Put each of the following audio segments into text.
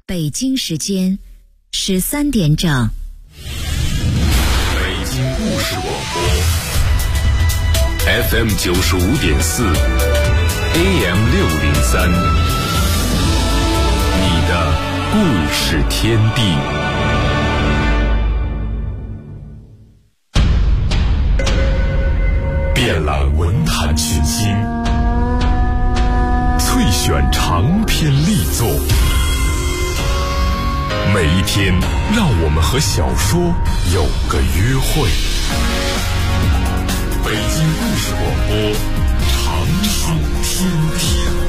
北京时间13点整。 北京故事广播 FM 95.4 AM 603，你的故事天地。遍览文坛群星，萃选长篇力作。每一天，让我们和小说有个约会。北京故事广播，长数天地。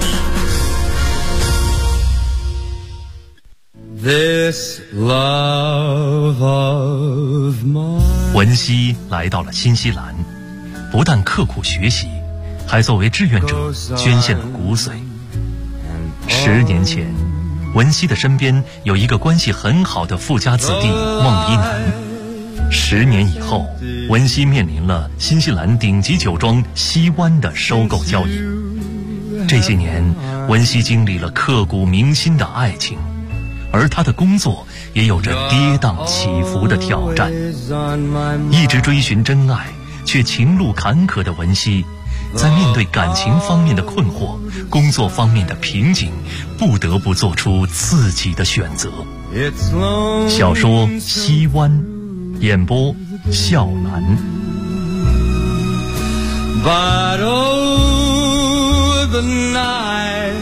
This love of mine。 文熙来到了新西兰，不但刻苦学习，还作为志愿者捐献了骨髓。10年前，文熙的身边有一个关系很好的富家子弟孟一楠。10年以后，文熙面临了新西兰顶级酒庄西湾的收购交易。这些年，文熙经历了刻骨铭心的爱情，而他的工作也有着跌宕起伏的挑战。一直追寻真爱却情路坎坷的文熙，在面对感情方面的困惑、工作方面的瓶颈，不得不做出自己的选择。小说《西湾》，演播笑兰。 But oh, the night。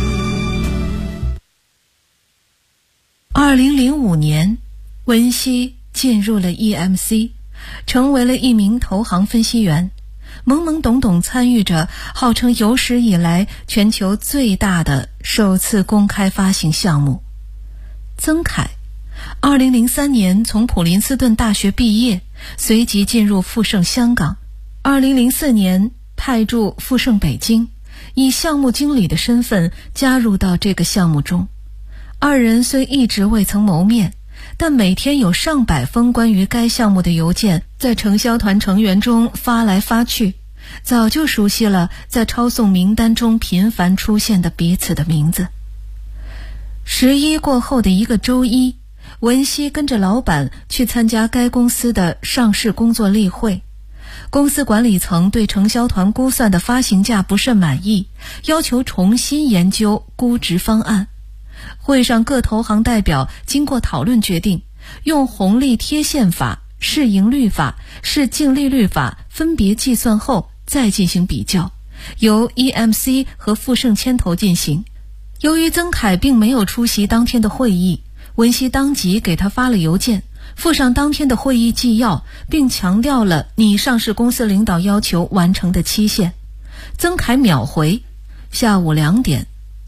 2005年，文熙进入了 EMC， 成为了一名投行分析员，懵懵懂懂参与着号称有史以来全球最大的首次公开发行项目。曾凯2003年从普林斯顿大学毕业，随即进入富盛香港。2004年派驻富盛北京，以项目经理的身份加入到这个项目中。二人虽一直未曾谋面，但每天有上百封关于该项目的邮件在承销团成员中发来发去，早就熟悉了在抄送名单中频繁出现的彼此的名字。11过后的一个周一，文熙跟着老板去参加该公司的上市工作例会。公司管理层对承销团估算的发行价不甚满意，要求重新研究估值方案。会上各投行代表经过讨论决定，用红利贴现法、市盈率法、市净利率法分别计算后再进行比较，由 EMC 和富盛牵头进行。由于曾凯并没有出席当天的会议，文熙当即给他发了邮件，附上当天的会议纪要，并强调了拟上市公司领导要求完成的期限。曾凯秒回，下午2点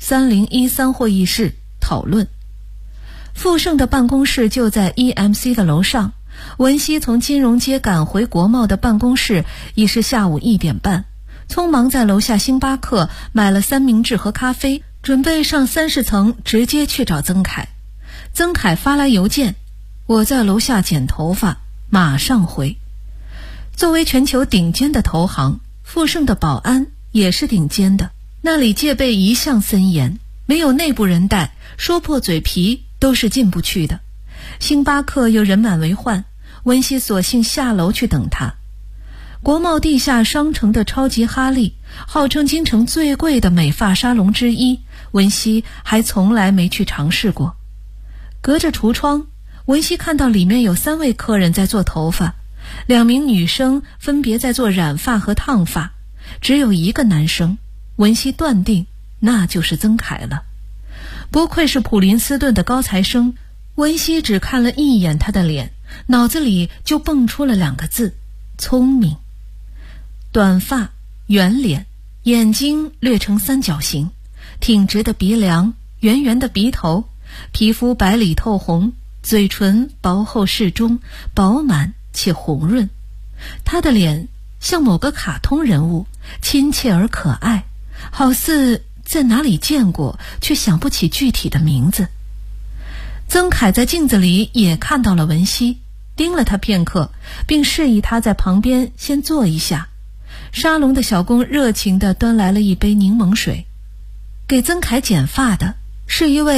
3013会议室讨论。富盛的办公室就在 EMC 的楼上，文熙从金融街赶回国贸的办公室已是下午1点半，匆忙在楼下星巴克买了三明治和咖啡，准备上30层直接去找曾凯。曾凯发来邮件，我在楼下剪头发，马上回。作为全球顶尖的投行，富盛的保安也是顶尖的，那里戒备一向森严，没有内部人带，说破嘴皮都是进不去的。星巴克又人满为患，文熙索性下楼去等他。国贸地下商城的超级哈利，号称京城最贵的美发沙龙之一，文熙还从来没去尝试过。隔着橱窗，文熙看到里面有3位客人在做头发，2名女生分别在做染发和烫发，只有一个男生，文熙断定那就是曾凯了。不愧是普林斯顿的高材生，文熙只看了一眼他的脸，脑子里就蹦出了2个字：聪明。短发，圆脸，眼睛略呈三角形，挺直的鼻梁，圆圆的鼻头，皮肤白里透红，嘴唇薄厚适中，饱满且红润。他的脸像某个卡通人物，亲切而可爱，好似在哪里见过，却想不起具体的名字。曾凯在镜子里也看到了文熙，盯了他片刻，并示意他在旁边先坐一下。沙龙的小工热情地端来了一杯柠檬水。给曾凯剪发的是一位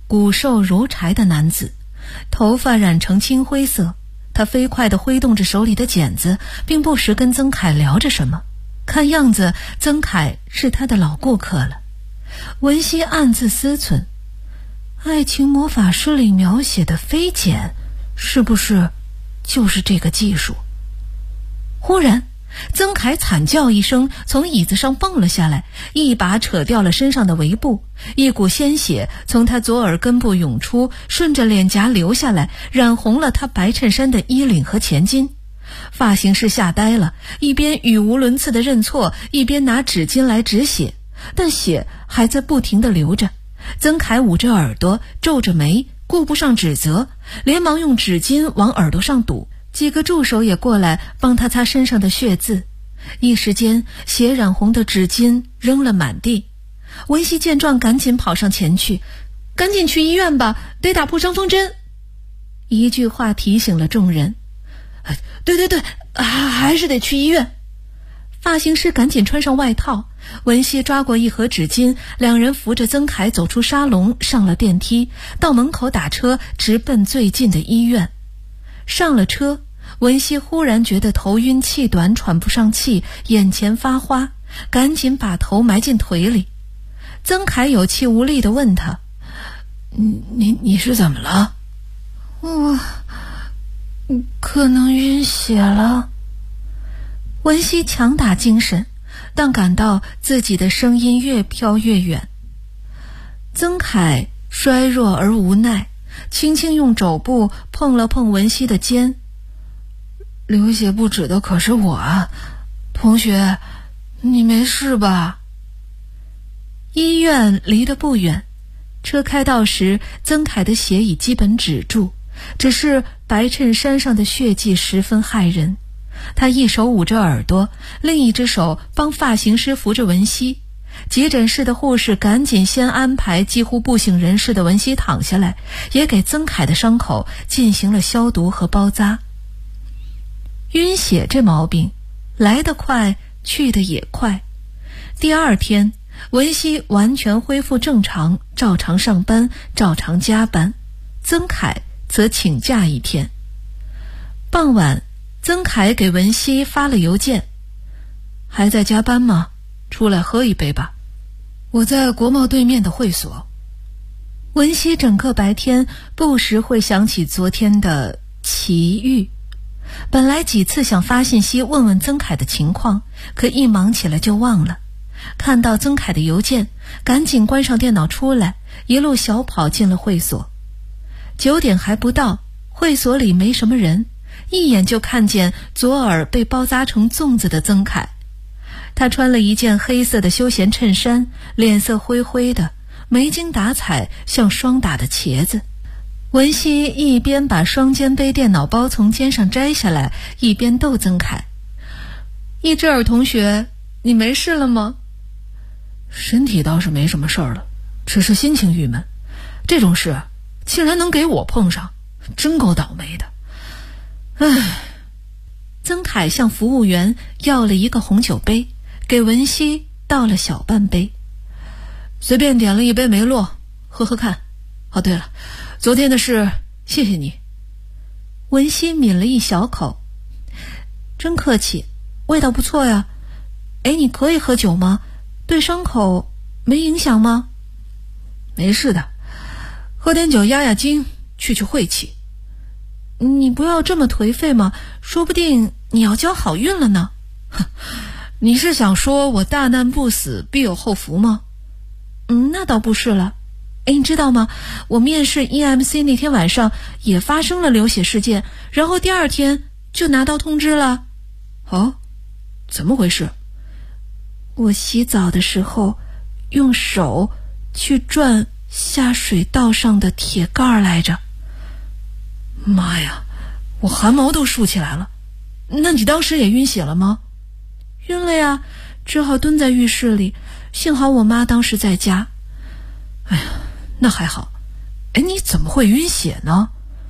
骨瘦如柴的男子，头发染成青灰色。他飞快地挥动着手里的剪子，并不时跟曾凯聊着什么。看样子曾凯是他的老顾客了。文熙暗自思忖，爱情魔法师里描写的飞剪是不是就是这个技术？忽然曾凯惨叫一声，从椅子上蹦了下来，一把扯掉了身上的围布，一股鲜血从他左耳根部涌出，顺着脸颊流下来，染红了他白衬衫的衣领和前襟。发型师吓呆了，一边语无伦次地认错，一边拿纸巾来止血，但血还在不停地流着。曾凯捂着耳朵，皱着眉，顾不上指责，连忙用纸巾往耳朵上堵。几个助手也过来帮他擦身上的血渍，一时间血染红的纸巾扔了满地。文熙见状赶紧跑上前去，赶紧去医院吧，得打破伤风针。一句话提醒了众人。对，还是得去医院。发型师赶紧穿上外套，文熙抓过一盒纸巾，两人扶着曾凯走出沙龙，上了电梯，到门口打车，直奔最近的医院。上了车，文熙忽然觉得头晕气短，喘不上气，眼前发花，赶紧把头埋进腿里。曾凯有气无力地问他：你是怎么了？我可能晕血了。文熙强打精神，但感到自己的声音越飘越远。曾凯衰弱而无奈，轻轻用肘部碰了碰文熙的肩。流血不止的可是我啊，同学，你没事吧？医院离得不远，车开到时，曾凯的血已基本止住，只是白衬衫上的血迹十分骇人。他一手捂着耳朵，另一只手帮发型师扶着文熙。急诊室的护士赶紧先安排几乎不省人事的文熙躺下来，也给曾凯的伤口进行了消毒和包扎。晕血这毛病来得快，去得也快。第二天，文熙完全恢复正常，照常上班，照常加班。曾凯则请假一天。傍晚，曾凯给文熙发了邮件：还在加班吗？出来喝一杯吧，我在国贸对面的会所。文熙整个白天不时会想起昨天的奇遇，本来几次想发信息问问曾凯的情况，可一忙起来就忘了。看到曾凯的邮件，赶紧关上电脑出来，一路小跑进了会所。9点还不到，会所里没什么人，一眼就看见左耳被包扎成粽子的曾凯。他穿了一件黑色的休闲衬衫，脸色灰灰的，没精打采，像霜打的茄子。文熙一边把双肩背电脑包从肩上摘下来，一边逗曾凯：一只耳同学，你没事了吗？身体倒是没什么事儿了，只是心情郁闷。这种事竟然能给我碰上，真够倒霉的。唉。曾凯向服务员要了一个红酒杯，给文熙倒了小半杯。随便点了一杯梅洛，喝喝看。哦，对了，昨天的事谢谢你。文熙抿了一小口。真客气，味道不错呀。你可以喝酒吗？对伤口没影响吗？没事的，喝点酒压压惊，去晦气。你不要这么颓废嘛，说不定你要交好运了呢。你是想说我大难不死必有后福吗？那倒不是了。你知道吗？我面试 EMC 那天晚上也发生了流血事件，然后第二天就拿到通知了。哦，怎么回事？我洗澡的时候用手去转下水道上的铁盖来着。妈呀，我汗毛都竖起来了。那你当时也晕血了吗？晕了呀，只好蹲在浴室里，幸好我妈当时在家。哎呀，那还好。你怎么会晕血呢？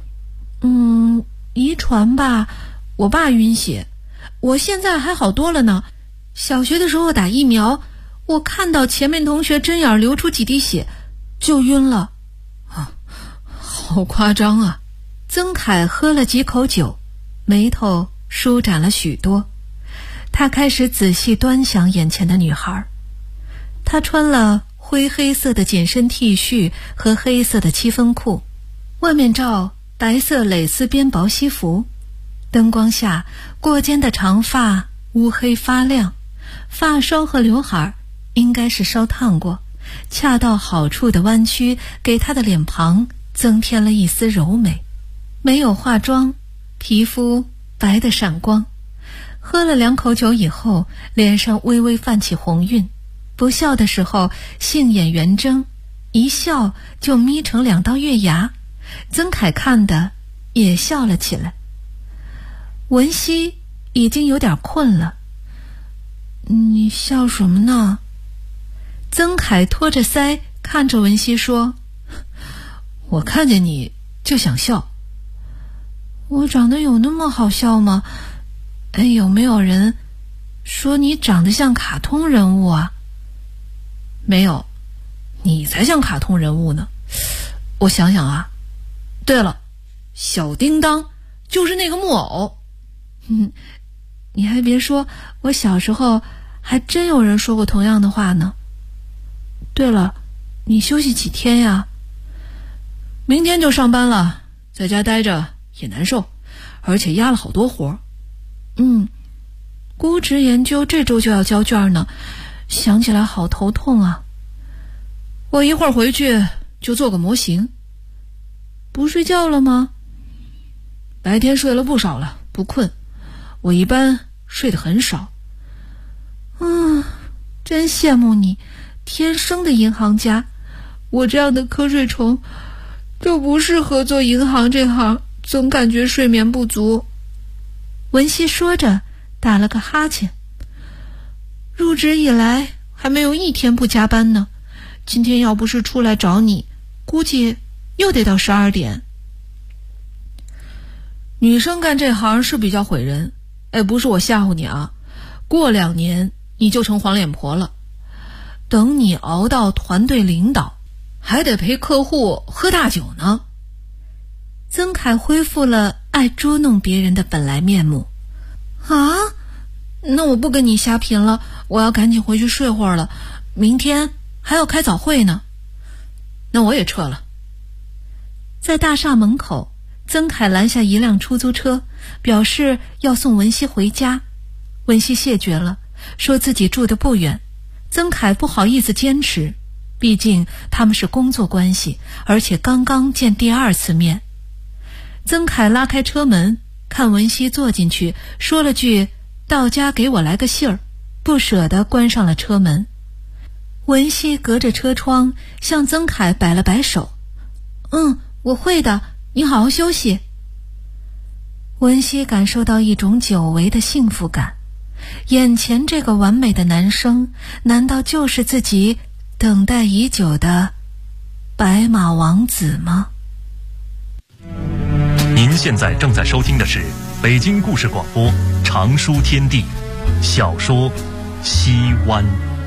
遗传吧，我爸晕血，我现在还好多了呢。小学的时候打疫苗，我看到前面同学针眼流出几滴血就晕了。 好夸张啊！曾凯喝了几口酒，眉头舒展了许多。他开始仔细端详眼前的女孩。她穿了灰黑色的紧身 T 恤和黑色的七分裤，外面罩白色蕾丝边薄西服。灯光下，过肩的长发乌黑发亮，发梢和刘海应该是烧烫过，恰到好处的弯曲给她的脸庞增添了一丝柔美。没有化妆，皮肤白得闪光。喝了2口酒以后，脸上微微泛起红晕，不笑的时候杏眼圆睁，一笑就眯成2道月牙。曾凯看的也笑了起来。文熙已经有点困了。你笑什么呢？曾凯托着腮看着文熙说，我看见你就想笑。我长得有那么好笑吗？有没有人说你长得像卡通人物啊？没有，你才像卡通人物呢。我想想啊，对了，小叮当就是那个木偶。你还别说，我小时候还真有人说过同样的话呢。对了，你休息几天呀？明天就上班了，在家待着也难受，而且压了好多活。估值研究这周就要交卷呢，想起来好头痛啊。我一会儿回去就做个模型。不睡觉了吗？白天睡了不少了，不困。我一般睡得很少。真羡慕你，天生的银行家。我这样的瞌睡虫就不适合做银行这行，总感觉睡眠不足。文熙说着打了个哈欠。入职以来还没有一天不加班呢，今天要不是出来找你，估计又得到12点。女生干这行是比较毁人，不是我吓唬你啊，过2年你就成黄脸婆了。等你熬到团队领导，还得陪客户喝大酒呢。曾凯恢复了爱捉弄别人的本来面目。那我不跟你瞎贫了，我要赶紧回去睡会儿了，明天还要开早会呢。那我也撤了。在大厦门口，曾凯拦下一辆出租车，表示要送文熙回家。文熙谢绝了，说自己住得不远。曾凯不好意思坚持，毕竟他们是工作关系，而且刚刚见第2次面。曾凯拉开车门，看文熙坐进去，说了句到家给我来个信儿，不舍得关上了车门。文熙隔着车窗向曾凯摆了摆手，我会的，你好好休息。文熙感受到一种久违的幸福感，眼前这个完美的男生，难道就是自己等待已久的白马王子吗？ 您现在正在收听的是北京故事广播长书天地小说《西湾》。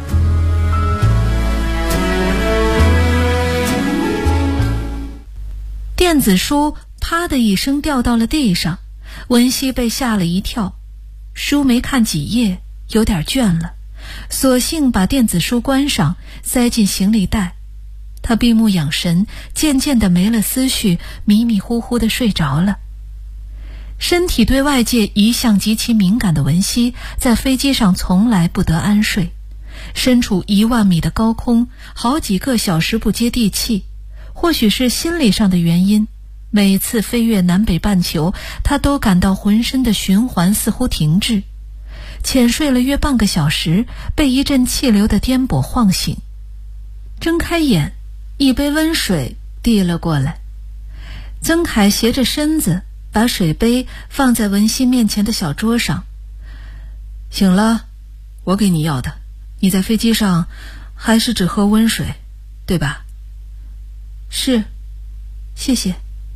电子书啪的一声掉到了地上，文熙被吓了一跳，书没看几页，有点倦了，索性把电子书关上，塞进行李袋。他闭目养神，渐渐地没了思绪，迷迷糊糊地睡着了。身体对外界一向极其敏感的文熙，在飞机上从来不得安睡，身处1万米的高空，好几个小时不接地气。或许是心理上的原因，每次飞越南北半球，他都感到浑身的循环似乎停滞。浅睡了约半个小时，被一阵气流的颠簸晃醒。睁开眼，一杯温水递了过来。曾凯斜着身子，把水杯放在文熙面前的小桌上。醒了，我给你要的。你在飞机上还是只喝温水，对吧？是，谢谢。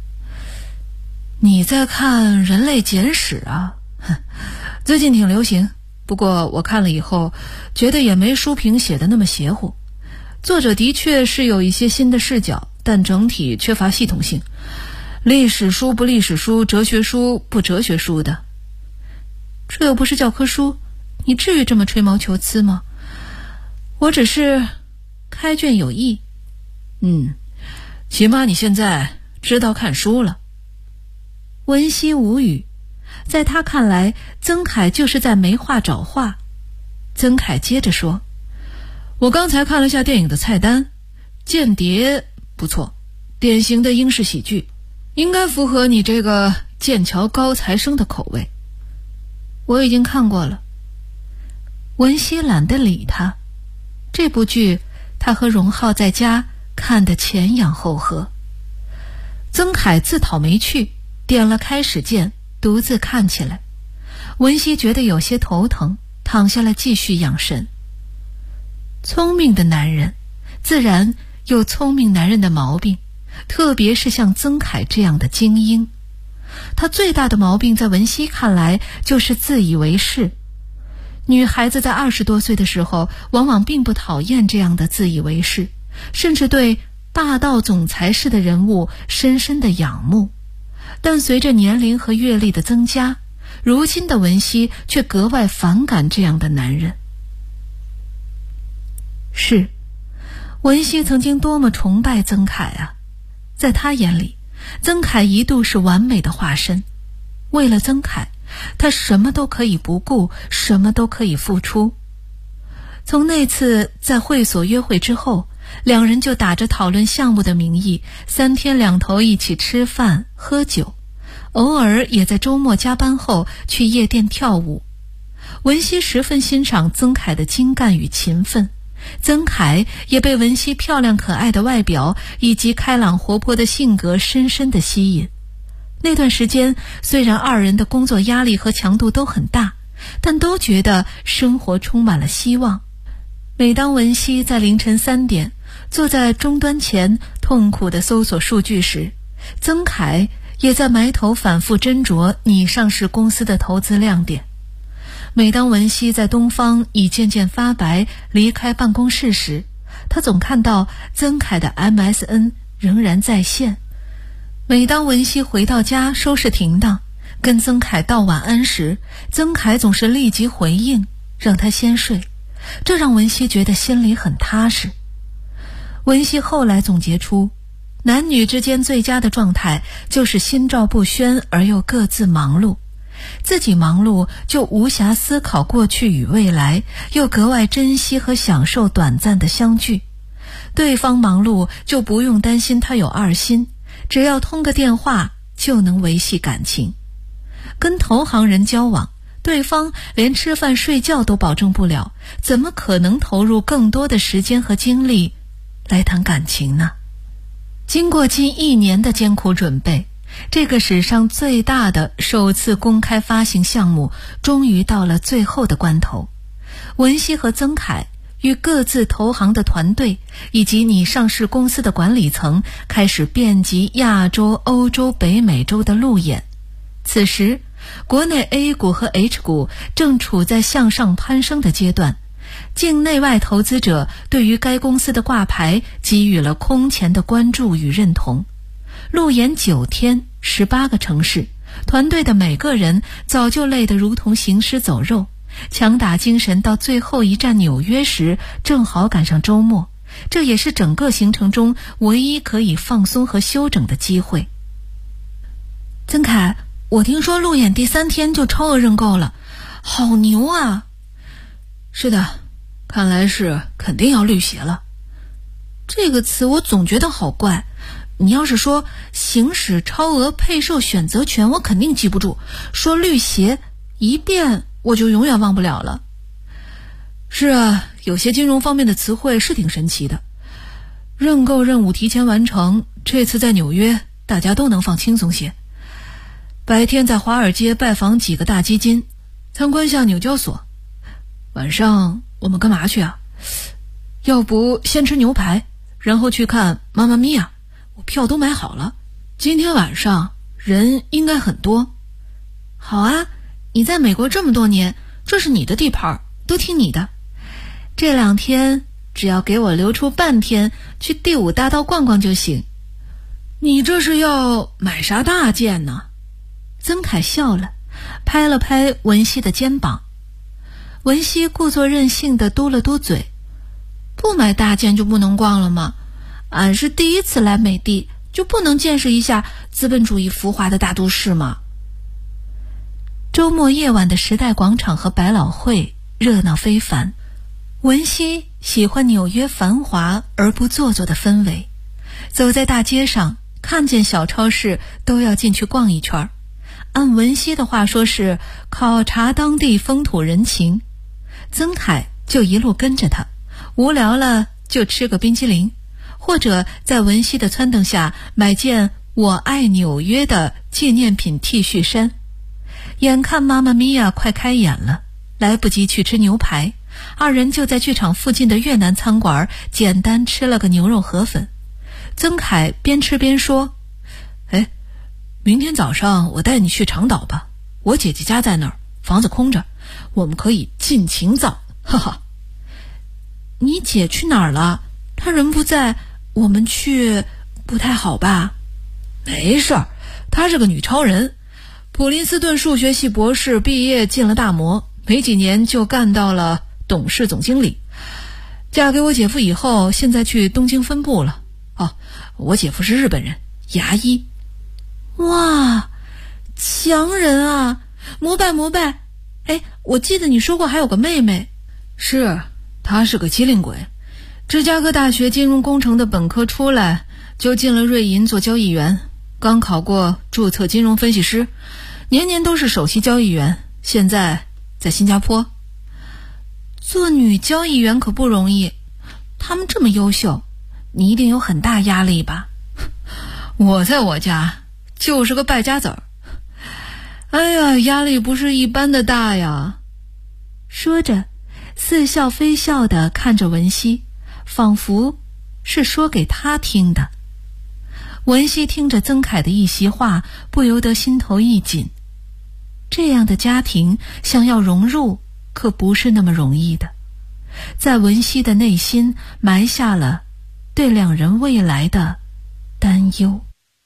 你在看《人类简史》啊？最近挺流行，不过我看了以后，觉得也没书评写的那么邪乎。作者的确是有一些新的视角， 但整体缺乏系统性，历史书不历史书，哲学书不哲学书的。这又不是教科书，你至于这么吹毛求疵吗？我只是开卷有益。 起码你现在知道看书了。 文熙无语，在他看来，曾凯就是在没话找话。曾凯接着说， 我刚才看了下电影的菜单，间谍不错，典型的英式喜剧，应该符合你这个剑桥高材生的口味。 我已经看过了。文熙懒得理他，这部剧他和荣浩在家看得前仰后合。曾凯自讨没趣，点了开始键，独自看起来。文熙觉得有些头疼，躺下来继续养神。聪明的男人自然有聪明男人的毛病，特别是像曾凯这样的精英。他最大的毛病在文熙看来就是自以为是。女孩子在20多岁的时候往往并不讨厌这样的自以为是，甚至对霸道总裁式的人物深深的仰慕。但随着年龄和阅历的增加，如今的文熙却格外反感这样的男人。是，文熙曾经多么崇拜曾凯啊！在他眼里，曾凯一度是完美的化身。为了曾凯，他什么都可以不顾，什么都可以付出。从那次在会所约会之后，两人就打着讨论项目的名义，3天2头一起吃饭喝酒，偶尔也在周末加班后去夜店跳舞。文熙十分欣赏曾凯的精干与勤奋，曾凯也被文熙漂亮可爱的外表以及开朗活泼的性格深深地吸引。那段时间，虽然二人的工作压力和强度都很大，但都觉得生活充满了希望。每当文熙在凌晨3点坐在终端前痛苦地搜索数据时，曾凯也在埋头反复斟酌拟上市公司的投资亮点。每当文熙在东方已渐渐发白离开办公室时，他总看到曾凯的 MSN 仍然在线。每当文熙回到家收拾停当，跟曾凯道晚安时，曾凯总是立即回应，让他先睡，这让文熙觉得心里很踏实。文熙后来总结出，男女之间最佳的状态就是心照不宣而又各自忙碌。自己忙碌就无暇思考过去与未来，又格外珍惜和享受短暂的相聚。对方忙碌就不用担心他有二心，只要通个电话就能维系感情。跟投行人交往，对方连吃饭睡觉都保证不了，怎么可能投入更多的时间和精力来谈感情呢？经过近1年的艰苦准备，这个史上最大的首次公开发行项目终于到了最后的关头。文熙和曾凯与各自投行的团队以及拟上市公司的管理层开始遍及亚洲、欧洲、北美洲的路演。此时，国内 A 股和 H 股正处在向上攀升的阶段，境内外投资者对于该公司的挂牌给予了空前的关注与认同。路演9天，18个城市，团队的每个人早就累得如同行尸走肉，强打精神到最后一站纽约时，正好赶上周末，这也是整个行程中唯一可以放松和休整的机会。曾凯，我听说路演第3天就超额认购了，好牛啊！ 是的，看来是肯定要绿鞋了。 这个词我总觉得好怪，你要是说行使超额配售选择权，我肯定记不住，说绿鞋一遍我就永远忘不了了。 是啊，有些金融方面的词汇是挺神奇的。认购任务提前完成，这次在纽约大家都能放轻松些。白天在华尔街拜访几个大基金，参观下纽交所。晚上我们干嘛去啊？要不先吃牛排，然后去看妈妈咪呀，我票都买好了。今天晚上人应该很多。 好啊，你在美国这么多年，这是你的地盘，都听你的。这2天只要给我留出半天去第5大道逛逛就行， 你这是要买啥大件呢？ 曾凯笑了，拍了拍文熙的肩膀。文熙故作任性地嘟了嘟嘴，不买大件就不能逛了吗？俺是第一次来美帝，就不能见识一下资本主义浮华的大都市吗？周末夜晚的时代广场和百老汇热闹非凡。文熙喜欢纽约繁华而不做作的氛围，走在大街上，看见小超市都要进去逛一圈。按文熙的话说是考察当地风土人情。曾凯就一路跟着他，无聊了就吃个冰淇淋，或者在文熙的撺掇下买件我爱纽约的纪念品 T 恤衫。眼看妈妈咪呀快开演了，来不及去吃牛排，二人就在剧场附近的越南餐馆简单吃了个牛肉河粉。曾凯边吃边说， 明天早上我带你去长岛吧，我姐姐家在那儿，房子空着，我们可以尽情造，哈哈。 你姐去哪儿了？她人不在，我们去不太好吧？ 没事儿，她是个女超人，普林斯顿数学系博士毕业，进了大摩，没几年就干到了董事总经理。嫁给我姐夫以后，现在去东京分部了。我姐夫是日本人，牙医。 哇，强人啊，膜拜膜拜。我记得你说过还有个妹妹。 是，她是个机灵鬼，芝加哥大学金融工程的本科出来，就进了瑞银做交易员，刚考过注册金融分析师，年年都是首席交易员，现在在新加坡。 做女交易员可不容易，他们这么优秀，你一定有很大压力吧？ 我在我家就是个败家子儿，压力不是一般的大呀。 说着似笑非笑地看着文熙，仿佛是说给他听的。文熙听着曾凯的一席话，不由得心头一紧。这样的家庭想要融入可不是那么容易的，在文熙的内心埋下了对两人未来的担忧。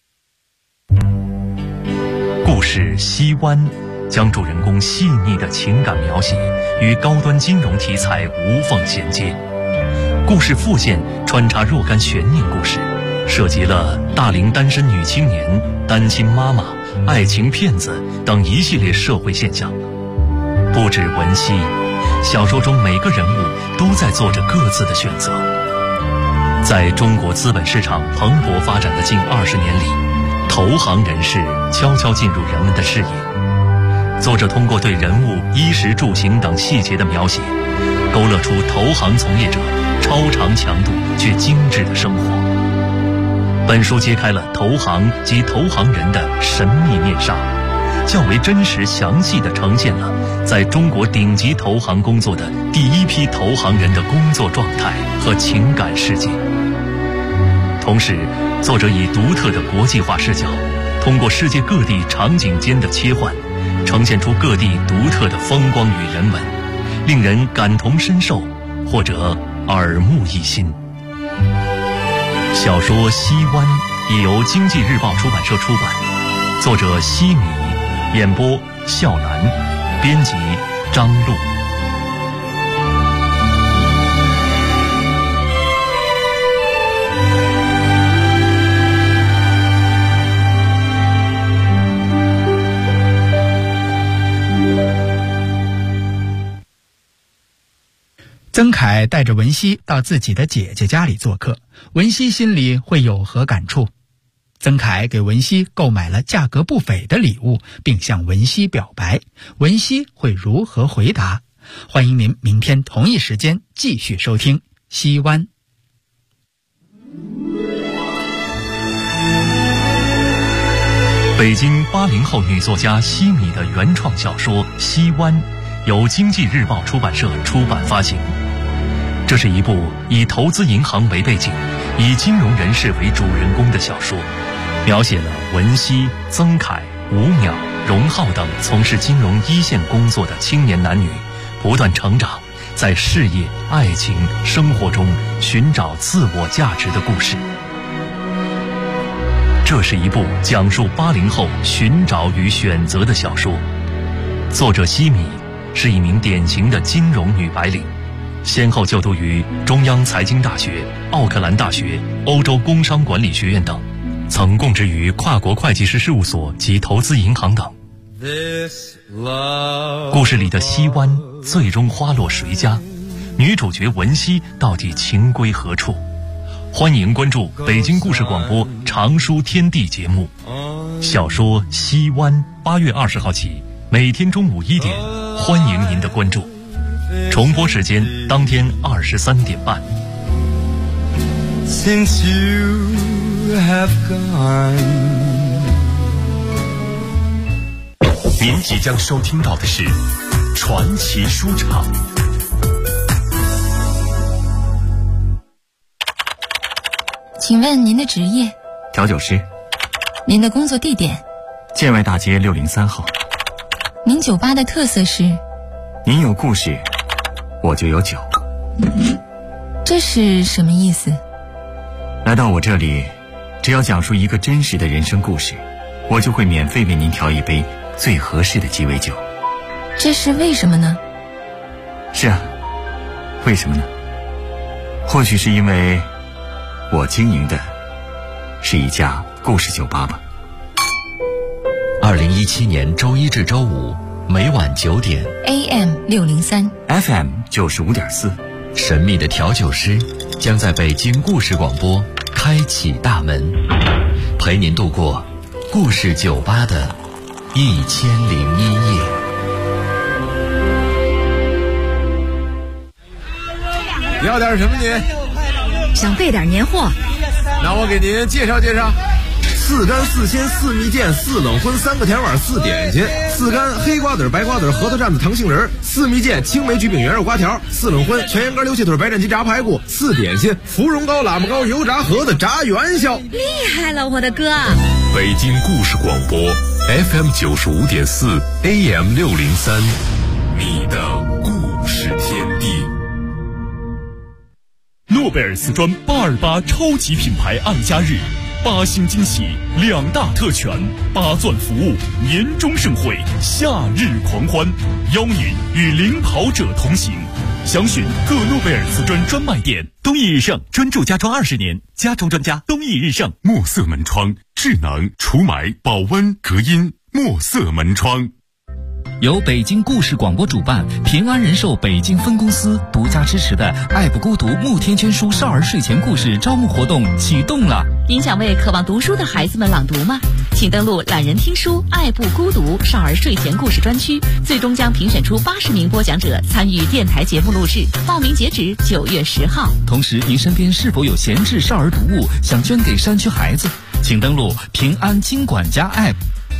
故事《西湾》将主人公细腻的情感描写与高端金融题材无缝衔接。故事副线穿插若干悬念故事，涉及了大龄单身女青年、单亲妈妈、爱情骗子等一系列社会现象。不止文熙，小说中每个人物都在做着各自的选择。在中国资本市场蓬勃发展的近20年里，投行人士悄悄进入人们的视野。作者通过对人物衣食住行等细节的描写，勾勒出投行从业者超长强度却精致的生活。本书揭开了投行及投行人的神秘面纱，较为真实详细地呈现了在中国顶级投行工作的第一批投行人的工作状态和情感世界。同时，作者以独特的国际化视角，通过世界各地场景间的切换，呈现出各地独特的风光与人文，令人感同身受或者耳目一新。小说《西湾》已由经济日报出版社出版，作者西米，演播笑兰，编辑张璐。 曾凯带着文熙到自己的姐姐家里做客，文熙心里会有何感触？曾凯给文熙购买了价格不菲的礼物，并向文熙表白，文熙会如何回答？欢迎您明天同一时间继续收听《西湾》。 北京80后女作家西米的原创小说《西湾》由经济日报出版社出版发行。这是一部以投资银行为背景，以金融人士为主人公的小说，描写了文熙、曾凯、吴淼、荣浩等从事金融一线工作的青年男女不断成长，在事业、爱情、生活中寻找自我价值的故事。 这是一部讲述80后寻找与选择的小说。作者西米是一名典型的金融女白领，先后就读于中央财经大学、奥克兰大学、欧洲工商管理学院等，曾供职于跨国会计师事务所及投资银行等。故事里的西湾最终花落谁家？女主角文熙到底情归何处？欢迎关注北京故事广播长书天地节目。小说《西湾》8月20号起，每天中午1点，欢迎您的关注。重播时间当天23点半。 Since you have gone， 您即将收听到的是传奇书场。 请问您的职业？ 调酒师。 您的工作地点？ 建外大街603号。 您酒吧的特色是？ 您有故事，我就有酒。 这是什么意思？ 来到我这里，只要讲述一个真实的人生故事，我就会免费为您调一杯最合适的鸡尾酒。 这是为什么呢？ 是啊，为什么呢？或许是因为我经营的是一家故事酒吧吧。 2017年周一至周五每晚9点 AM 603 FM 95.4， 神秘的调酒师将在北京故事广播开启大门，陪您度过故事酒吧的1001夜。 你要点什么你？ 想备点年货。 那我给您介绍介绍：4干4鲜4蜜饯4冷荤3个甜碗4点心，4干黑瓜子白瓜子核桃蘸子糖杏仁，4蜜饯青梅菊饼圆肉瓜条，4冷荤全羊肝溜切腿白斩鸡炸排骨，4点心芙蓉糕喇嘛糕油炸盒子炸元宵。 厉害了，我的哥！ 北京故事广播 FM 95.4 AM 603，你的故事天地。 诺贝尔丝砖828超级品牌爱家日，8星惊喜，2大特权，8钻服务，年终盛会，夏日狂欢，邀您与领跑者同行。详询各诺贝尔丝砖专卖店。东易日盛专注家装20年，家装专家东易日盛。 墨色门窗，智能除霾保温隔音，墨色门窗。 由北京故事广播主办，平安人寿北京分公司独家支持的爱不孤独慕天娟书少儿睡前故事招募活动启动了。 您想为渴望读书的孩子们朗读吗？请登录懒人听书爱不孤独少儿睡前故事专区，最终将评选出80名播讲者参与电台节目录制，报名截止9月10号。 同时，您身边是否有闲置少儿读物想捐给山区孩子？请登录平安金管家 App。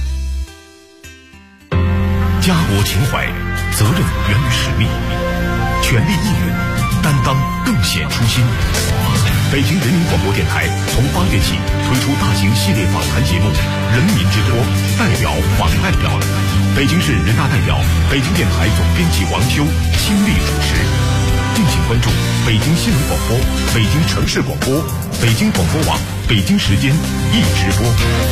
家国情怀，责任源于使命，全力应援，担当更显初心。北京人民广播电台从8月起推出大型系列访谈节目《人民之播》，代表访代表。北京市人大代表、北京电台总编辑王秋亲力主持。敬请关注北京新闻广播、北京城市广播、北京广播网、北京时间一直播。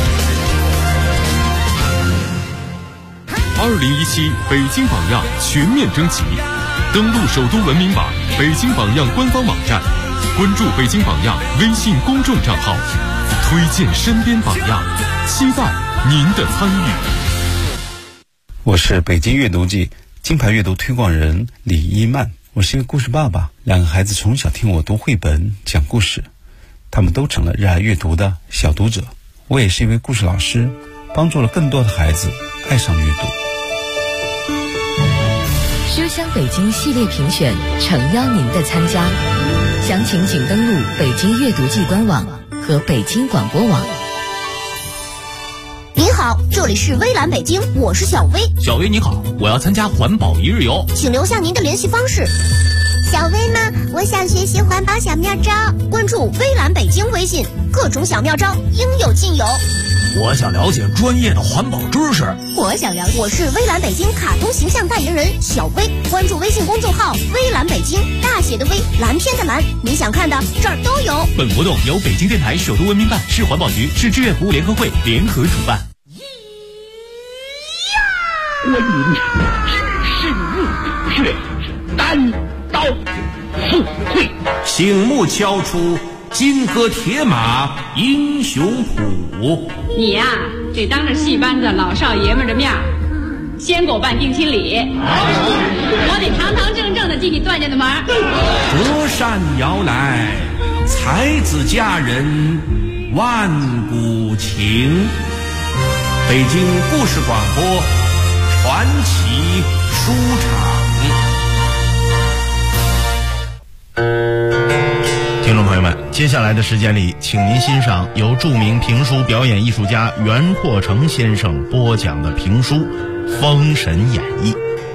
2017北京榜样全面征集，登录首都文明榜北京榜样官方网站，关注北京榜样微信公众账号，推荐身边榜样，期待您的参与。 我是北京阅读季金牌阅读推广人李一曼，我是一个故事爸爸，2个孩子从小听我读绘本讲故事，他们都成了热爱阅读的小读者。我也是一位故事老师，帮助了更多的孩子爱上阅读。 书香北京系列评选诚邀您的参加，详情请登录北京阅读季官网和北京广播网。 您好，这里是微蓝北京，我是小薇。 小薇你好，我要参加环保一日游， 请留下您的联系方式。 小薇呢，我想学习环保小妙招， 关注微蓝北京微信， 各种小妙招应有尽有。 我想了解专业的环保知识。 我是微蓝北京卡通形象代言人小薇，关注微信公众号微蓝北京，大写的微，蓝天的蓝，你想看的这儿都有。 本活动由北京电台首都文明办、市环保局、市志愿服务联合会联合主办。 观音只是入穴，单刀赴会， 醒目敲出金戈铁马英雄谱。 你呀，得当着戏班子老少爷们的面先给我办定亲礼，我得堂堂正正的进你段家的门。 折扇摇来，才子佳人万古情。北京故事广播传奇书场。 听众朋友们，接下来的时间里，请您欣赏由著名评书表演艺术家袁阔成先生播讲的评书《封神演义》。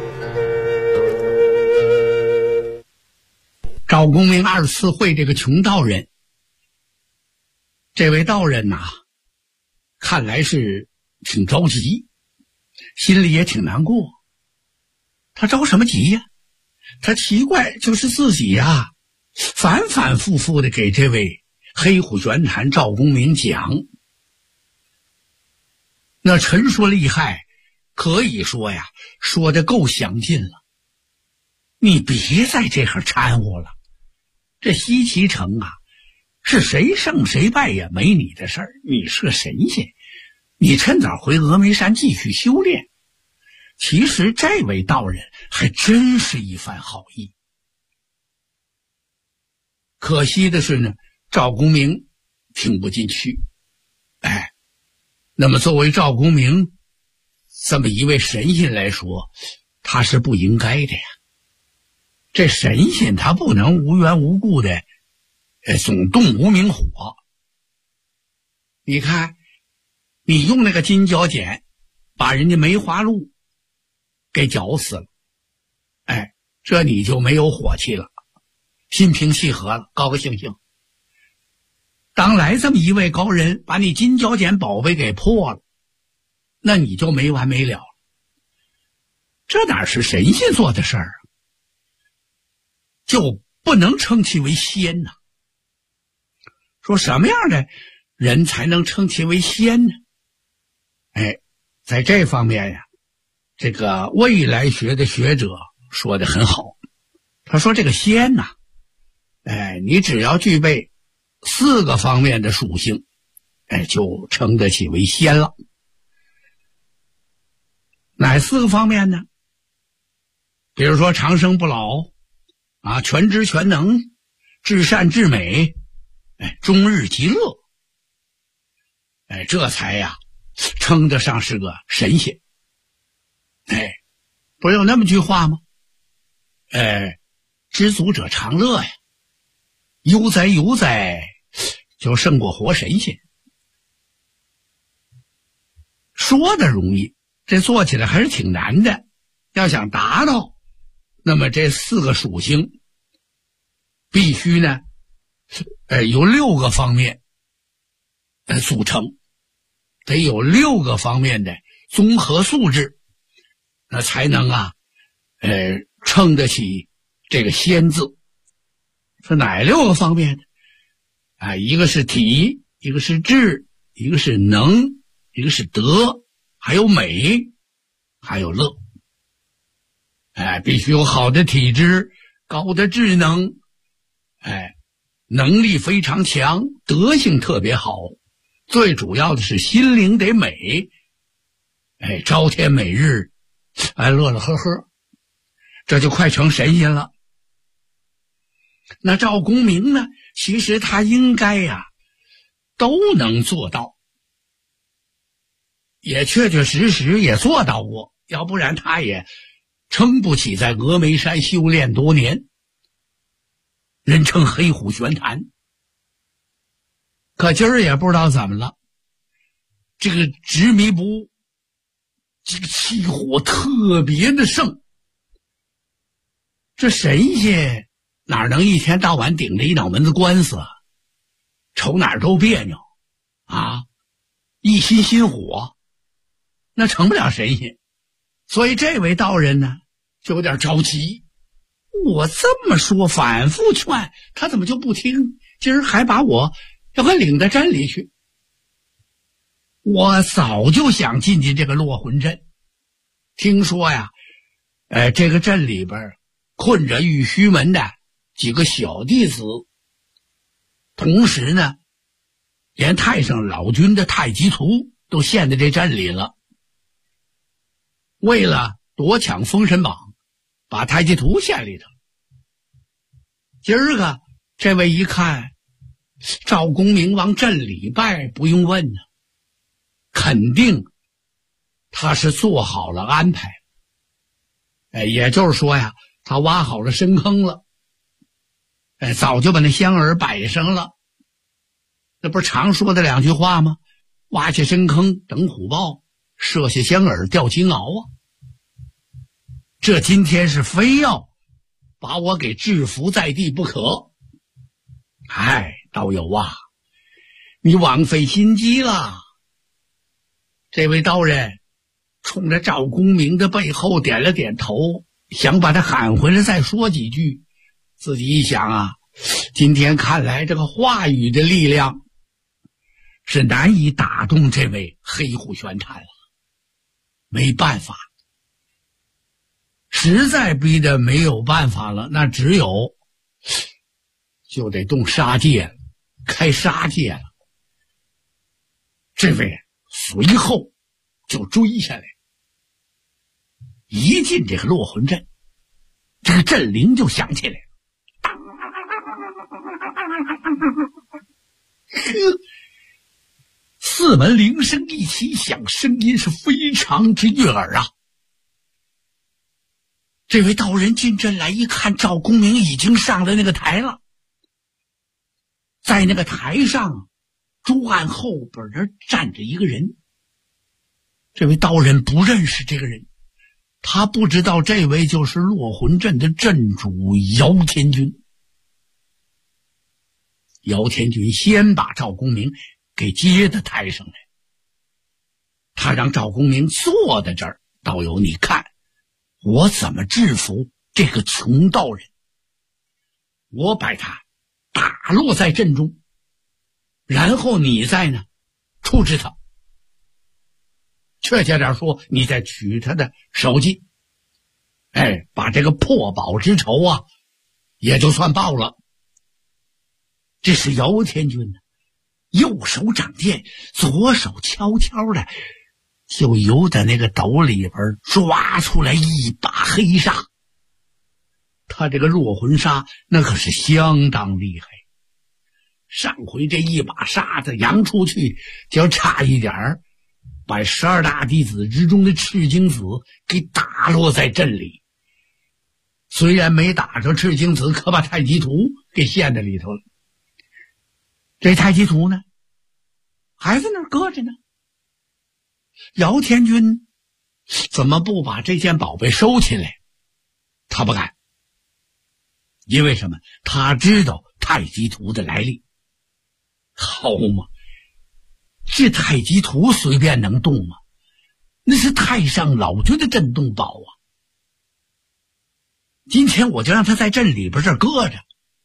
赵公明二次会这个穷道人，这位道人呐，看来是挺着急，心里也挺难过。他着什么急呀？他奇怪，就是自己呀，反反复复的给这位黑虎玄坛赵公明讲，那陈说厉害，可以说呀，说的够详尽了。你别再这样掺和了，这西岐城啊，是谁胜谁败也没你的事儿。你是个神仙，你趁早回峨眉山继续修炼。其实这位道人还真是一番好意。可惜的是呢，赵公明听不进去。那么作为赵公明这么一位神仙来说，他是不应该的呀。这神仙他不能无缘无故的总动无名火。你看，你用那个金角剪把人家梅花鹿给绞死了，这你就没有火气了，心平气和了，高高兴兴。当来这么一位高人把你金角剪宝贝给破了，那你就没完没了了。这哪是神仙做的事儿啊？就不能称其为仙呢？说什么样的人才能称其为仙呢？在这方面呀，这个未来学的学者说得很好。他说这个仙呐，你只要具备4个方面的属性，就称得起为仙了。哪4个方面呢？比如说长生不老啊，全知全能，至善至美，终日极乐，这才呀称得上是个神仙。不是有那么句话吗？知足者常乐呀，悠哉悠哉就胜过活神仙。说的容易，这做起来还是挺难的。要想达到，那么这4个属性必须呢由6个方面组成，得有6个方面的综合素质，那才能称得起这个仙字。是哪6个方面呢？一个是体，一个是智，一个是能，一个是德，还有美，还有乐。必须有好的体质，高的智能，能力非常强，德性特别好，最主要的是心灵得美，朝天美日，乐乐呵呵，这就快成神仙了。那赵公明呢，其实他应该呀都能做到，也确确实实也做到过，要不然他也撑不起在峨眉山修炼多年，人称黑虎玄坛。可今儿也不知道怎么了，这个执迷不悟，这个气火特别的盛。这神仙哪能一天到晚顶着一脑门子官司啊？ 瞅哪儿都别扭啊，一心心火，那成不了神仙。所以这位道人呢就有点着急，我这么说反复劝他怎么就不听，今儿还把我要给领到镇里去。我早就想进这个落魂阵，听说呀这个镇里边困着玉虚门的几个小弟子，同时呢连太上老君的太极图都献在这镇里了。为了夺抢封神榜，把太极图献里头。今儿个这位一看赵公明往镇里拜，不用问呢，肯定他是做好了安排。也就是说呀，他挖好了深坑了，早就把那香饵摆上了。那不是常说的两句话吗？挖下深坑等虎豹，设下香饵钓金鳌啊。这今天是非要把我给制服在地不可。道友啊，你枉费心机了。这位道人冲着赵公明的背后点了点头，想把他喊回来再说几句。自己一想啊，今天看来这个话语的力量是难以打动这位黑虎玄坛了。没办法，实在逼得没有办法了，那只有就得动杀戒了，开杀戒了。这位随后就追下来，一进这个落魂阵，这个阵铃就响起来了。四门铃声一起响，声音是非常之悦耳啊。这位道人进阵来一看，赵公明已经上了那个台了。在那个台上，桌案后边那站着一个人。这位道人不认识这个人，他不知道这位就是落魂阵的阵主姚天军。姚天军先把赵公明给接到台上来，他让赵公明坐在这儿。道友，你看我怎么制服这个穷道人，我把他打落在阵中，然后你再呢处置他。确切点说，你再取他的首级，把这个破宝之仇啊也就算报了。这是姚天军右手掌电，左手悄悄的就由在那个斗里边抓出来一把黑纱。他这个落魂纱那可是相当厉害，上回这一把沙子扬出去，就差一点把12大弟子之中的赤精子给打落在阵里。虽然没打着赤精子，可把太极图给献在里头了。这太极图呢还在那儿搁着呢。姚天军怎么不把这件宝贝收起来？他不敢。因为什么？他知道太极图的来历。好嘛，这太极图随便能动吗？那是太上老君的镇洞宝啊。今天我就让他在镇里边这儿搁着。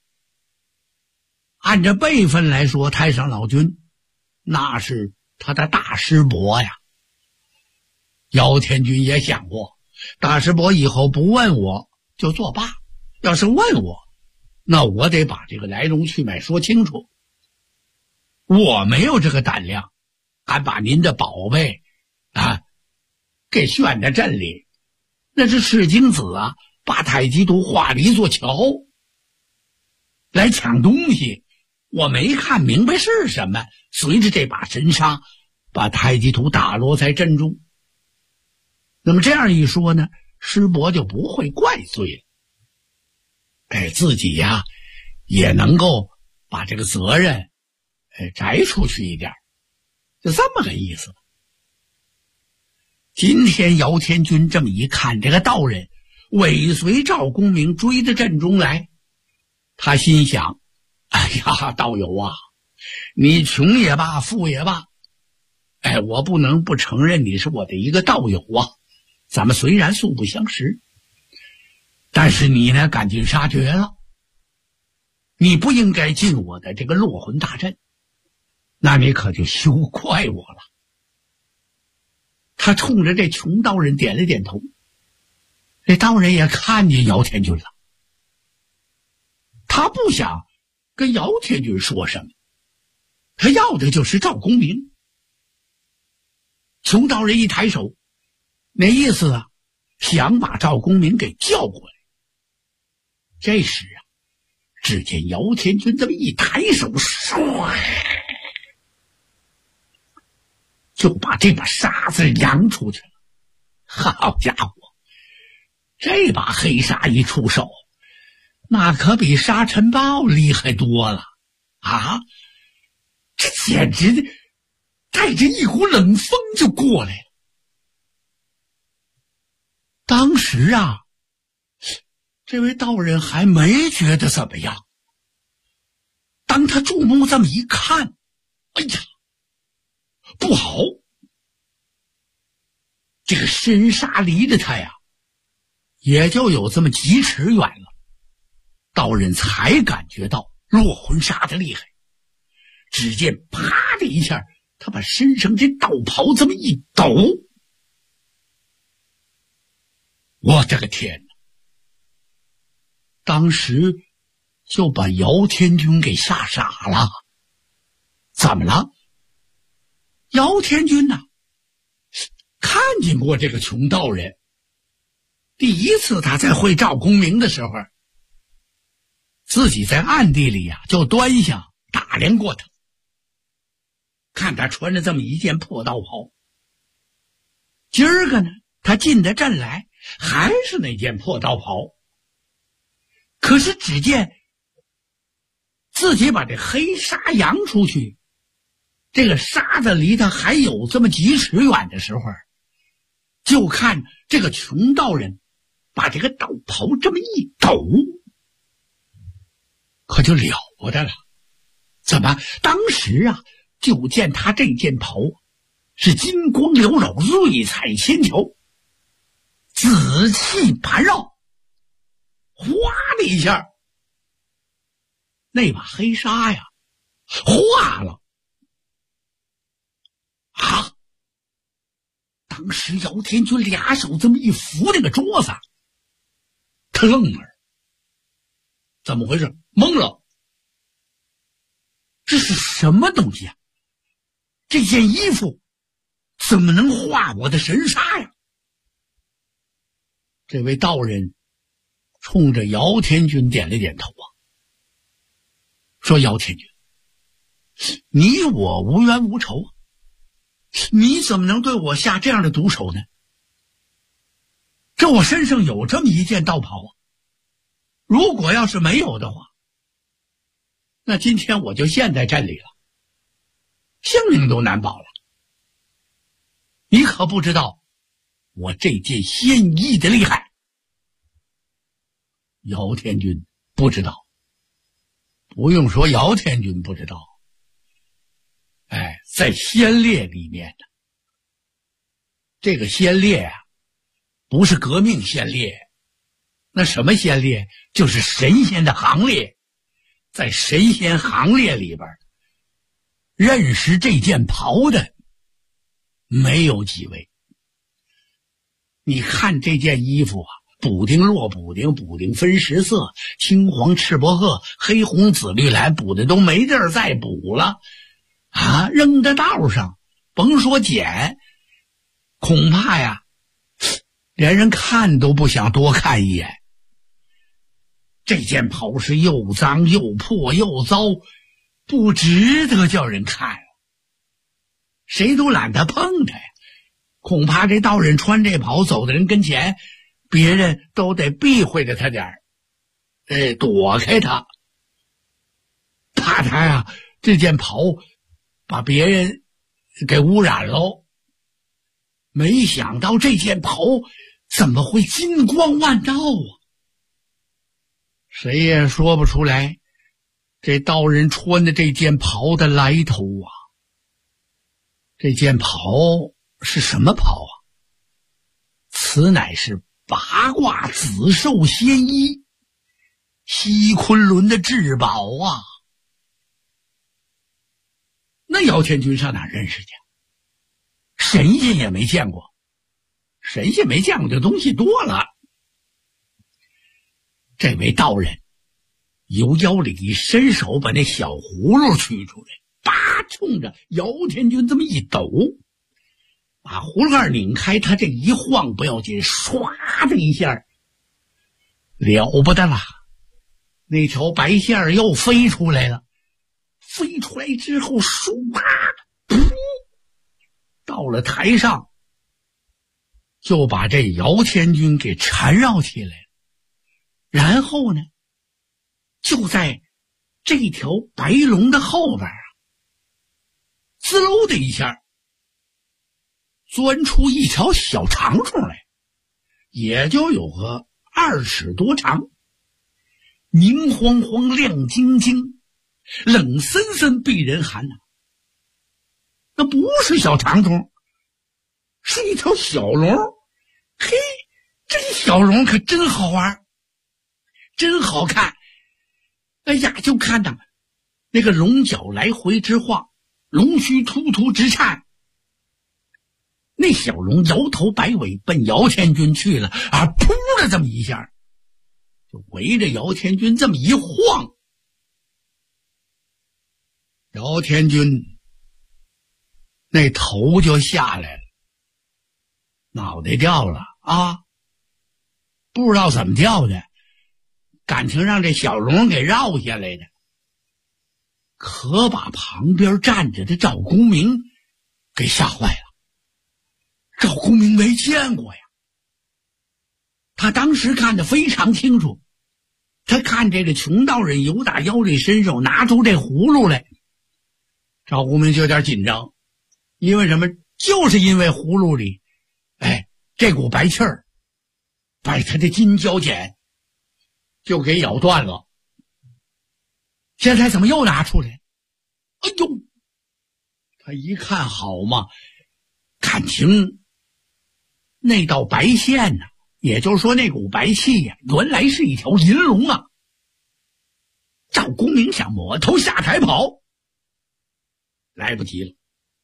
按照辈分来说，太上老君那是他的大师伯呀。姚天军也想过，大师伯以后不问我就作罢，要是问我，那我得把这个来龙去脉说清楚。我没有这个胆量，敢把您的宝贝给炫在镇里。那是赤精子啊，把太极图画了一座桥来抢东西，我没看明白是什么，随着这把神沙把太极图打落在阵中。那么这样一说呢，师伯就不会怪罪了，自己呀也能够把这个责任摘出去一点，就这么个意思。今天姚天军这么一看，这个道人尾随赵公明追到阵中来，他心想，哎呀，道友啊， 你穷也罢，富也罢，哎，我不能不承认你是我的一个道友啊。咱们虽然素不相识，但是你呢，赶尽杀绝了。你不应该进我的这个落魂大阵，那你可就休怪我了。他冲着这穷道人点了点头，这道人也看见姚天军了，他不想跟姚天军说什么，他要的就是赵公明。穷道人一抬手，那意思啊，想把赵公明给叫过来。这时啊，只见姚天军这么一抬手，唰，就把这把沙子扬出去了。好家伙，这把黑沙一出手，那可比沙尘暴厉害多了啊！这简直带着一股冷风就过来了。当时啊，这位道人还没觉得怎么样，当他注目这么一看，哎呀，不好！这个深沙离着他呀，也就有这么几尺远了。道人才感觉到落魂沙的厉害，只见啪的一下，他把身上这道袍这么一抖，我的个天哪！当时就把姚天军给吓傻了。怎么了？姚天军呢，看见过这个穷道人，第一次他在会赵公明的时候，自己在暗地里呀就端详打量过他，看他穿着这么一件破道袍。今儿个呢，他进得阵来还是那件破道袍，可是只见自己把这黑沙扬出去，这个沙子离他还有这么几尺远的时候，就看这个穷道人把这个道袍这么一抖，可就了不得了。怎么当时啊，就见他这件袍是金光缭绕，瑞彩千条，紫气盘绕，哗的一下，那把黑纱呀化了啊！当时姚天军俩手这么一扶那个桌子，他愣了，怎么回事？懵了，这是什么东西啊？这件衣服怎么能化我的神纱呀？这位道人冲着姚天军点了点头啊，说：姚天军，你我无冤无仇啊，你怎么能对我下这样的毒手呢？这我身上有这么一件道袍啊，如果要是没有的话，那今天我就陷在阵里了，性命都难保了。你可不知道我这件仙衣的厉害。姚天军不知道，不用说姚天军不知道，在先烈里面的这个先烈啊，不是革命先烈，那什么先烈？就是神仙的行列。在神仙行列里边，认识这件袍的没有几位。你看这件衣服啊，补丁落补丁，补丁分10色，青黄赤薄褐，黑红紫绿蓝，补的都没地儿再补了啊！扔在道上，甭说捡，恐怕呀，连人看都不想多看一眼。这件袍是又脏又破又糟，不值得叫人看，谁都懒得碰它呀。恐怕这道人穿这袍走的人跟前，别人都得避讳着他点儿，躲开他，怕他呀这件袍把别人给污染喽。没想到这件袍怎么会金光万道啊？谁也说不出来这道人穿的这件袍的来头啊，这件袍是什么袍啊？此乃是八卦紫兽仙衣，西昆仑的至宝啊！那姚天军上哪认识去？神仙也没见过，神仙没见过的东西多了。这位道人由腰里一伸手，把那小葫芦取出来，叭，冲着姚天军这么一抖，把葫芦盖拧开，他这一晃不要紧，唰的一下，了不得了，那条白线又飞出来了。飞出来之后，唰，噗，到了台上，就把这姚天军给缠绕起来了。然后呢，就在这条白龙的后边啊，滋溜的一下，钻出一条小长虫来，也就有个2尺多长，明晃晃，亮晶晶，冷森森，避人寒呐。那不是小长虫，是一条小龙。嘿，这小龙可真好玩，真好看。哎呀，就看到那个龙角来回直晃，龙须突突直颤。那小龙摇头摆尾奔姚天军去了，啊，扑了这么一下，就围着姚天军这么一晃。姚天军那头就下来了，脑袋掉了啊！不知道怎么掉的，感情让这小龙给绕下来的，可把旁边站着的赵公明给吓坏了。赵公明没见过呀，他当时看得非常清楚，他看这个穷道人由打腰里伸手拿出这葫芦来，赵公明就有点紧张，因为什么？就是因为葫芦里，这股白气儿把他的金角剪就给咬断了。现在怎么又拿出来？哎呦！他一看，好嘛，感情那道白线呢，也就是说那股白气呀，原来是一条银龙啊！赵公明想抹头下台跑，来不及了。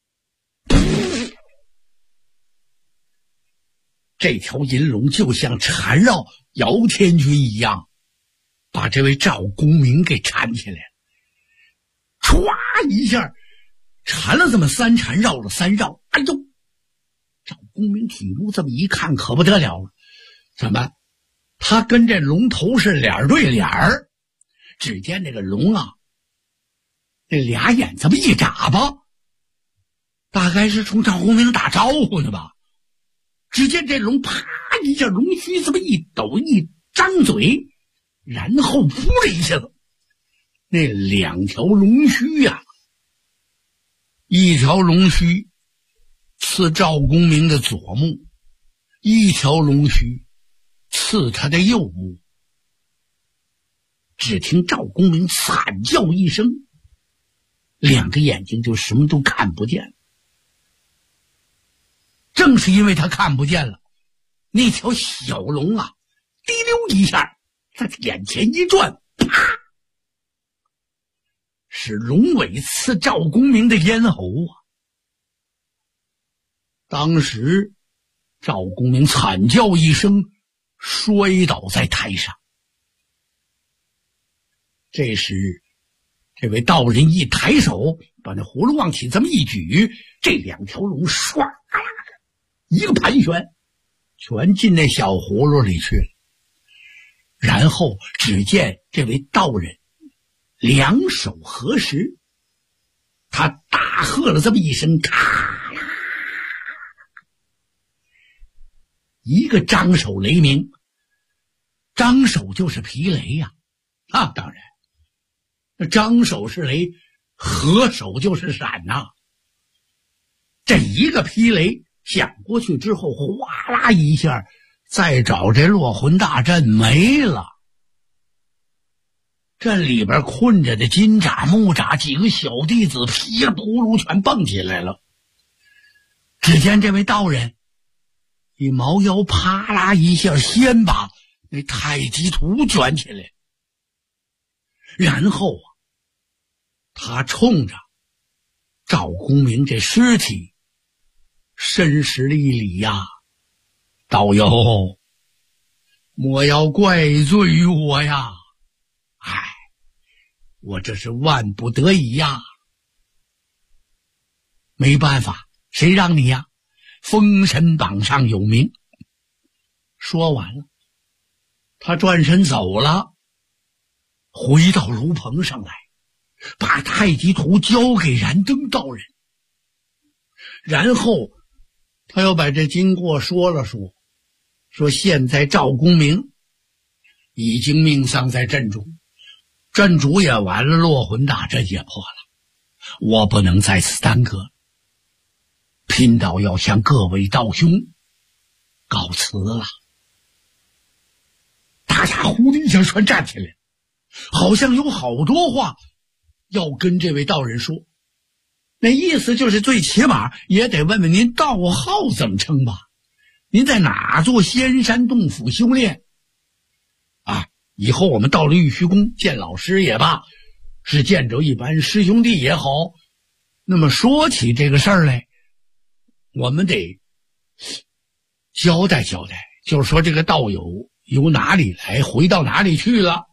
这条银龙就像缠绕姚天军一样，把这位赵公明给缠起来了。唰一下，缠了这么3缠，绕了3绕。哎呦！赵公明举目这么一看，可不得了了。怎么？他跟这龙头是脸对脸儿。只见这个龙啊，那俩眼这么一眨巴，大概是冲赵公明打招呼呢吧。只见这龙啪一下，龙须这么一抖，一张嘴，然后扑了一下子，那2条龙须呀，一条龙须刺赵公明的左目，一条龙须刺他的右目。只听赵公明惨叫一声，2个眼睛就什么都看不见。正是因为他看不见了，那条小龙啊，滴溜一下在眼前一转，啪，是龙尾刺赵公明的咽喉啊！当时赵公明惨叫一声，摔倒在台上。这时这位道人一抬手，把那葫芦往起这么一举，这2条龙唰啦一个盘旋，全进那小葫芦里去了。然后只见这位道人2手合十，他大喝了这么一声，咔啦，一个张手雷鸣。张手就是皮雷呀，当然张手是雷，合手就是闪呐。这一个劈雷响过去之后，哗啦一下，再找这落魂大阵没了。 这里边困着的金吒、木吒几个小弟子噼里扑噜全蹦起来了。只见这位道人一猫腰啪啦一下先把那太极图卷起来，然后他冲着赵公明这尸体深施了一礼呀：“道友，莫要怪罪于我呀！我这是万不得已呀，没办法，谁让你呀？封神榜上有名。”说完了，他转身走了，回到炉棚上来，把太极图交给燃灯道人，然后他又把这经过说了说，说现在赵公明已经命丧在阵中，阵主也完了，落魂大阵也破了，我不能在此耽搁，贫道要向各位道兄告辞了。大家呼的一下全站起来，好像有好多话要跟这位道人说，那意思就是最起码也得问问您道号怎么称吧，您在哪座仙山洞府修炼啊？以后我们到了玉虚宫见老师也罢，是见着一般师兄弟也好，那么说起这个事儿来，我们得交代交代，就是说这个道友由哪里来，回到哪里去了。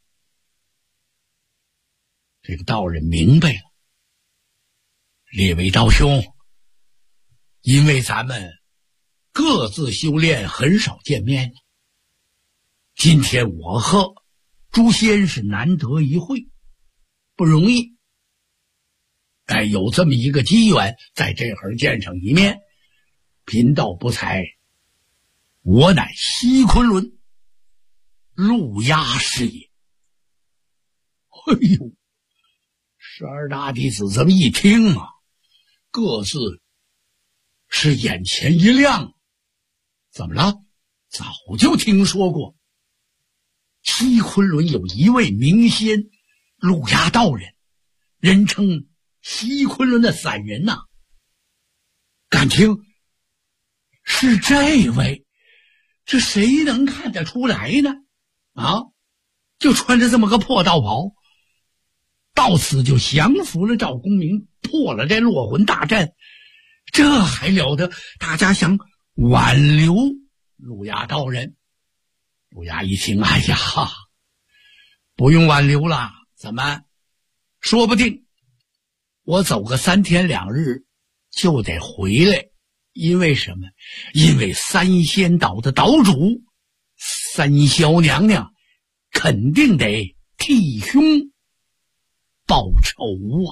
这个道人明白了，列位道兄，因为咱们各自修炼很少见面，今天我和诸仙是难得一会，不容易，有这么一个机缘在这儿见上一面，贫道不才，我乃西昆仑陆压师也。哎呦，十二大弟子这么一听啊，各自是眼前一亮。怎么了？早就听说过西昆仑有一位名仙陆压道人，人称西昆仑的散人呐。感情是这位，这谁能看得出来呢？就穿着这么个破道袍，到此就降服了赵公明，破了这落魂大阵，这还了得？大家想挽留陆压道人。陆压一听，哎呀，不用挽留了，怎么说不定我走个3天2日就得回来。因为什么？因为三仙岛的岛主三霄娘娘肯定得替兄报仇啊！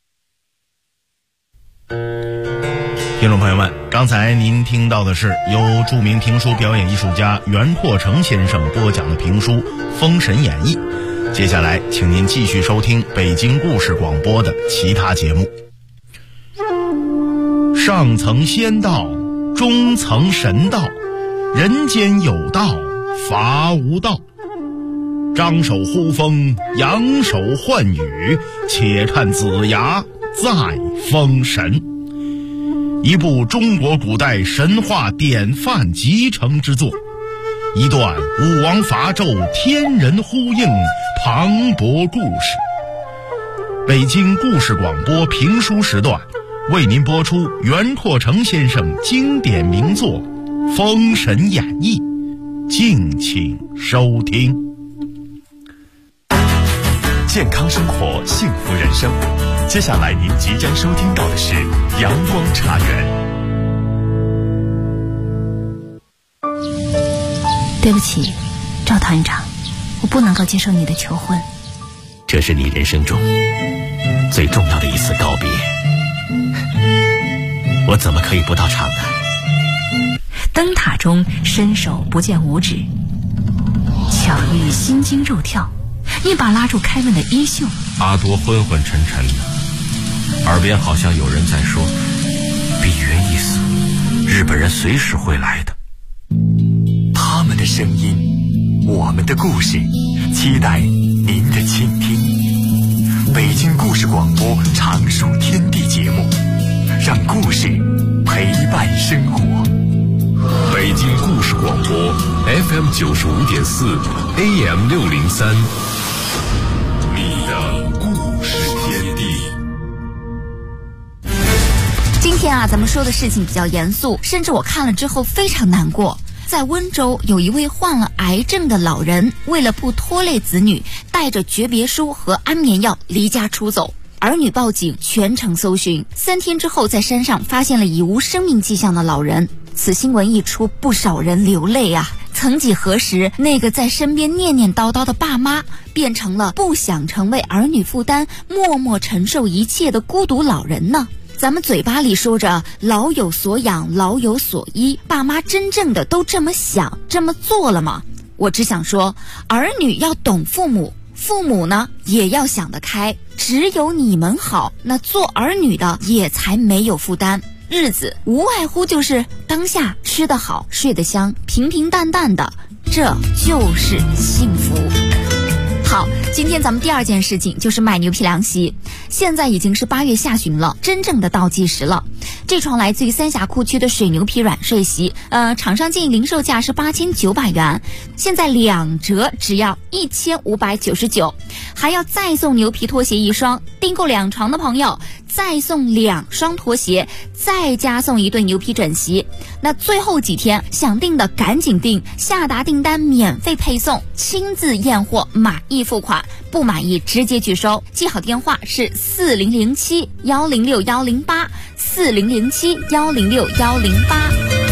听众朋友们，刚才您听到的是由著名评书表演艺术家袁阔成先生播讲的评书《封神演义》。接下来请您继续收听北京故事广播的其他节目。上层仙道，中层神道，人间有道，法无道。张手呼风，扬手唤雨，且看子牙再封神。一部中国古代神话典范集成之作，一段武王伐纣天人呼应磅礴故事。北京故事广播评书时段为您播出袁阔成先生经典名作《封神演义》，敬请收听。 健康生活，幸福人生。接下来您即将收听到的是阳光茶园。 对不起，赵团长，我不能够接受你的求婚。 这是你人生中最重要的一次告别，我怎么可以不到场呢？ 灯塔中伸手不见五指，巧遇心惊肉跳，一把拉住开门的衣袖。 阿多昏昏沉沉的，耳边好像有人在说：比云一死，日本人随时会来的。 他们的声音我们的故事，期待您的倾听。北京故事广播常数天地节目，让故事陪伴生活。 北京故事广播 FM 95.4 AM 603，你的故事天地。 今天啊，咱们说的事情比较严肃，甚至我看了之后非常难过。在温州有一位患了癌症的老人，为了不拖累子女，带着诀别书和安眠药离家出走。儿女报警，全程搜寻，3天之后在山上发现了已无生命迹象的老人。此新闻一出，不少人流泪啊。曾几何时，那个在身边念念叨叨的爸妈，变成了不想成为儿女负担，默默承受一切的孤独老人呢？咱们嘴巴里说着老有所养，老有所依，爸妈真正的都这么想，这么做了吗？我只想说，儿女要懂父母，父母呢也要想得开，只有你们好，那做儿女的也才没有负担。日子无外乎就是当下吃得好，睡得香，平平淡淡的，这就是幸福。好，今天咱们第二件事情就是卖牛皮凉席。现在已经是8月下旬了，真正的倒计时了。这床来自于三峡库区的水牛皮软睡席，厂商建议零售价是8900元，现在2折只要1599，还要再送牛皮拖鞋1双，订购2床的朋友再送2双拖鞋，再加送1对牛皮枕席。那最后几天想订的赶紧订，下达订单免费配送，亲自验货，满意付款，不满意直接拒收。记好电话是4007 106 108 4007 106 108。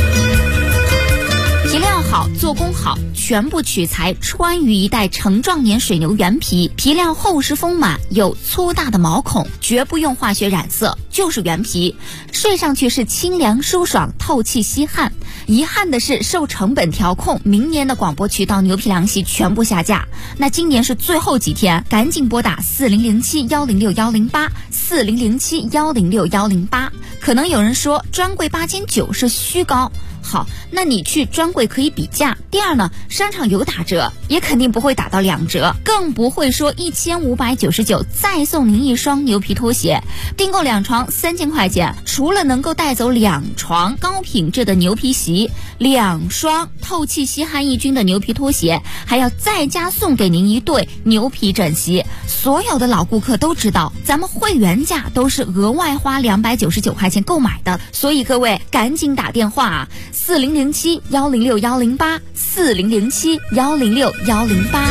皮料好，做工好，全部取材川渝一带成壮年水牛原皮，皮料厚实丰满，有粗大的毛孔，绝不用化学染色，就是原皮，睡上去是清凉舒爽，透气吸汗。遗憾的是受成本调控，明年的广播渠道牛皮凉席全部下架。那今年是最后几天，赶紧拨打4007 106 108 4007 106 108。可能有人说专柜8900是虚高，好，那你去专柜可以比价。第二呢，商场有打折，也肯定不会打到2折，更不会说1599再送您1双牛皮拖鞋。订购2床3000块钱，除了能够带走2床高品质的牛皮席，2双透气吸汗抑菌的牛皮拖鞋，还要再加送给您1对牛皮枕席。所有的老顾客都知道，咱们会员价都是额外花299块钱购买的，所以各位赶紧打电话啊，4007 106 108 4007 106 108。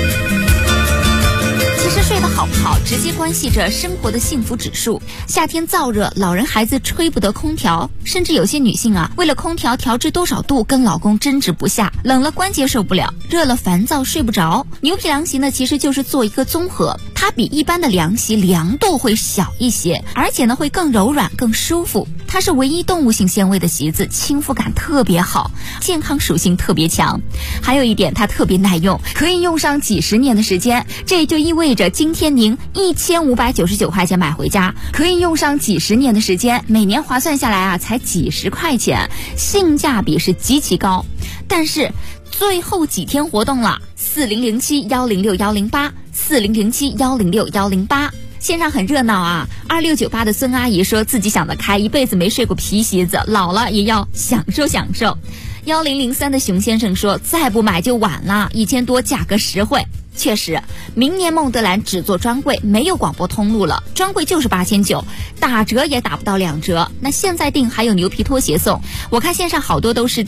其实睡得好不好，直接关系着生活的幸福指数。夏天燥热，老人孩子吹不得空调，甚至有些女性啊，为了空调调至多少度，跟老公争执不下，冷了关节受不了，热了烦躁睡不着。牛皮凉席呢，其实就是做一个综合，它比一般的凉席凉度会小一些，而且呢会更柔软更舒服。它是唯一动物性纤维的席子，轻抚感特别好，健康属性特别强。还有一点，它特别耐用，可以用上几十年的时间。这也就意味着今天您1599块钱买回家，可以用上几十年的时间，每年划算下来啊才几十块钱，性价比是极其高。但是最后几天活动了，4007 106 108 4007 106 108。线上很热闹啊！2698的孙阿姨说自己想得开，一辈子没睡过皮席子，老了也要享受享受。1003的熊先生说再不买就晚了，1000多价格实惠。确实，明年孟德兰只做专柜，没有广播通路了，专柜就是8900，打折也打不到2折。那现在订还有牛皮拖鞋送，我看线上好多都是